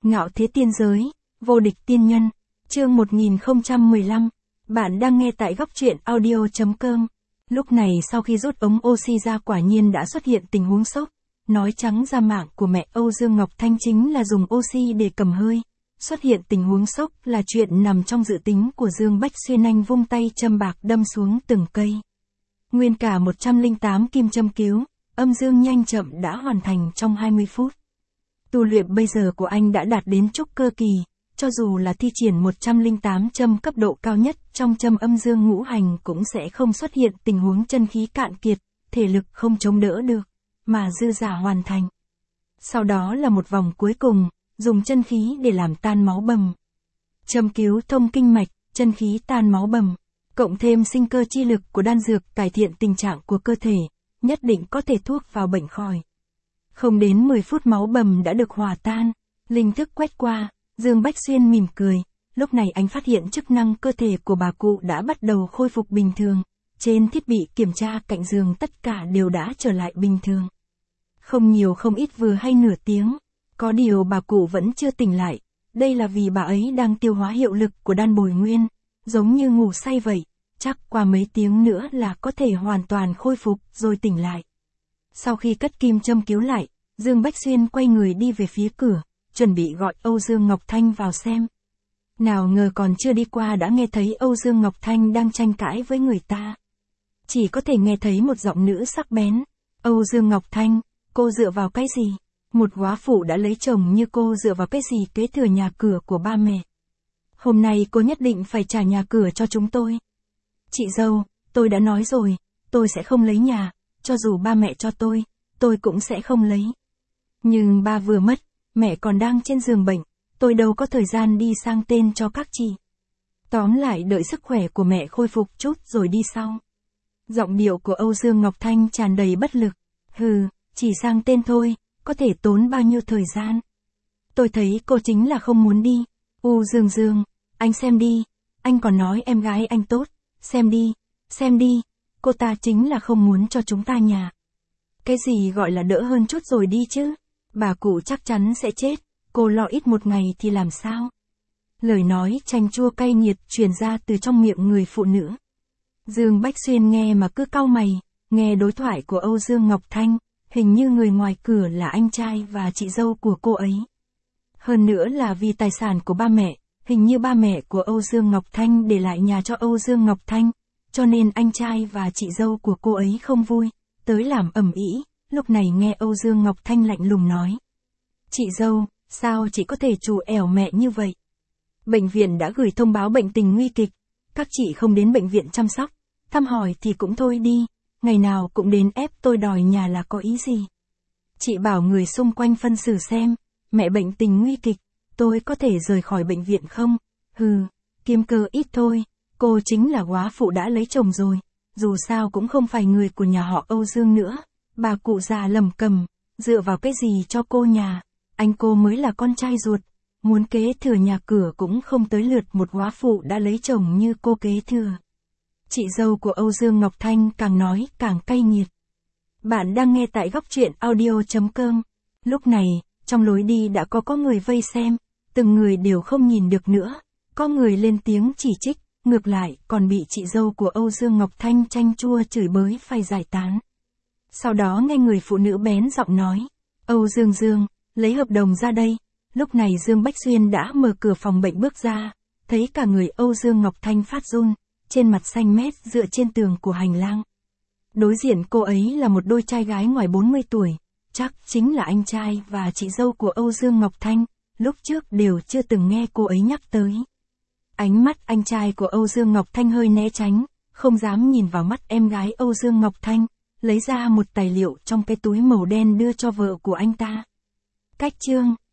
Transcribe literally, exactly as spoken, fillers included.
Ngạo thế tiên giới, vô địch tiên nhân, chương một nghìn không trăm mười lăm, bạn đang nghe tại góc truyện audio.com. Lúc này sau khi rút ống oxy ra quả nhiên đã xuất hiện tình huống sốc, nói trắng ra mạng của mẹ Âu Dương Ngọc Thanh chính là dùng oxy để cầm hơi. Xuất hiện tình huống sốc là chuyện nằm trong dự tính của Dương Bách Xuyên, anh vung tay châm bạc đâm xuống từng cây. Nguyên cả một trăm lẻ tám kim châm cứu, âm dương nhanh chậm đã hoàn thành trong hai mươi phút. Tu luyện bây giờ của anh đã đạt đến trúc cơ kỳ, cho dù là thi triển một trăm lẻ tám châm cấp độ cao nhất trong châm âm dương ngũ hành cũng sẽ không xuất hiện tình huống chân khí cạn kiệt, thể lực không chống đỡ được, mà dư giả hoàn thành. Sau đó là một vòng cuối cùng, dùng chân khí để làm tan máu bầm. Châm cứu thông kinh mạch, chân khí tan máu bầm, cộng thêm sinh cơ chi lực của đan dược cải thiện tình trạng của cơ thể, nhất định có thể thuốc vào bệnh khỏi. Không đến mười phút máu bầm đã được hòa tan, linh thức quét qua, Dương Bách Xuyên mỉm cười, lúc này anh phát hiện chức năng cơ thể của bà cụ đã bắt đầu khôi phục bình thường, trên thiết bị kiểm tra cạnh giường tất cả đều đã trở lại bình thường. Không nhiều không ít vừa hay nửa tiếng, có điều bà cụ vẫn chưa tỉnh lại, đây là vì bà ấy đang tiêu hóa hiệu lực của đan bồi nguyên, giống như ngủ say vậy, chắc qua mấy tiếng nữa là có thể hoàn toàn khôi phục rồi tỉnh lại. Sau khi cất kim châm cứu lại, Dương Bách Xuyên quay người đi về phía cửa, chuẩn bị gọi Âu Dương Ngọc Thanh vào xem. Nào ngờ còn chưa đi qua đã nghe thấy Âu Dương Ngọc Thanh đang tranh cãi với người ta. Chỉ có thể nghe thấy một giọng nữ sắc bén. Âu Dương Ngọc Thanh, cô dựa vào cái gì? Một góa phụ đã lấy chồng như cô dựa vào cái gì kế thừa nhà cửa của ba mẹ? Hôm nay cô nhất định phải trả nhà cửa cho chúng tôi. Chị dâu, tôi đã nói rồi, tôi sẽ không lấy nhà, cho dù ba mẹ cho tôi, tôi cũng sẽ không lấy. Nhưng ba vừa mất, mẹ còn đang trên giường bệnh, tôi đâu có thời gian đi sang tên cho các chị. Tóm lại đợi sức khỏe của mẹ khôi phục chút rồi đi sau. Giọng điệu của Âu Dương Ngọc Thanh tràn đầy bất lực. Hừ, chỉ sang tên thôi, có thể tốn bao nhiêu thời gian. Tôi thấy cô chính là không muốn đi. U Dương Dương, anh xem đi, anh còn nói em gái anh tốt, xem đi, xem đi, cô ta chính là không muốn cho chúng ta nhà. Cái gì gọi là đỡ hơn chút rồi đi chứ, bà cụ chắc chắn sẽ chết, cô lo ít một ngày thì làm sao? Lời nói chanh chua cay nghiệt truyền ra từ trong miệng người phụ nữ. Dương Bách Xuyên nghe mà cứ cau mày, nghe đối thoại của Âu Dương Ngọc Thanh, hình như người ngoài cửa là anh trai và chị dâu của cô ấy. Hơn nữa là vì tài sản của ba mẹ, hình như ba mẹ của Âu Dương Ngọc Thanh để lại nhà cho Âu Dương Ngọc Thanh, cho nên anh trai và chị dâu của cô ấy không vui, tới làm ầm ĩ. Lúc này nghe Âu Dương Ngọc Thanh lạnh lùng nói. Chị dâu, sao chị có thể trù ẻo mẹ như vậy? Bệnh viện đã gửi thông báo bệnh tình nguy kịch, các chị không đến bệnh viện chăm sóc, thăm hỏi thì cũng thôi đi, ngày nào cũng đến ép tôi đòi nhà là có ý gì? Chị bảo người xung quanh phân xử xem, mẹ bệnh tình nguy kịch, tôi có thể rời khỏi bệnh viện không? Hừ, kiếm cơ ít thôi, cô chính là góa phụ đã lấy chồng rồi, dù sao cũng không phải người của nhà họ Âu Dương nữa. Bà cụ già lầm cầm, dựa vào cái gì cho cô nhà, anh cô mới là con trai ruột, muốn kế thừa nhà cửa cũng không tới lượt một góa phụ đã lấy chồng như cô kế thừa. Chị dâu của Âu Dương Ngọc Thanh càng nói càng cay nghiệt. Bạn đang nghe tại góc truyện audio.com. Lúc này, trong lối đi đã có có người vây xem, từng người đều không nhìn được nữa, có người lên tiếng chỉ trích, ngược lại còn bị chị dâu của Âu Dương Ngọc Thanh chanh chua chửi bới phải giải tán. Sau đó nghe người phụ nữ bén giọng nói, Âu Dương Dương, lấy hợp đồng ra đây. Lúc này Dương Bách Xuyên đã mở cửa phòng bệnh bước ra, thấy cả người Âu Dương Ngọc Thanh phát run, trên mặt xanh mét dựa trên tường của hành lang. Đối diện cô ấy là một đôi trai gái ngoài bốn mươi tuổi, chắc chính là anh trai và chị dâu của Âu Dương Ngọc Thanh, lúc trước đều chưa từng nghe cô ấy nhắc tới. Ánh mắt anh trai của Âu Dương Ngọc Thanh hơi né tránh, không dám nhìn vào mắt em gái Âu Dương Ngọc Thanh, lấy ra một tài liệu trong cái túi màu đen đưa cho vợ của anh ta. Cách chương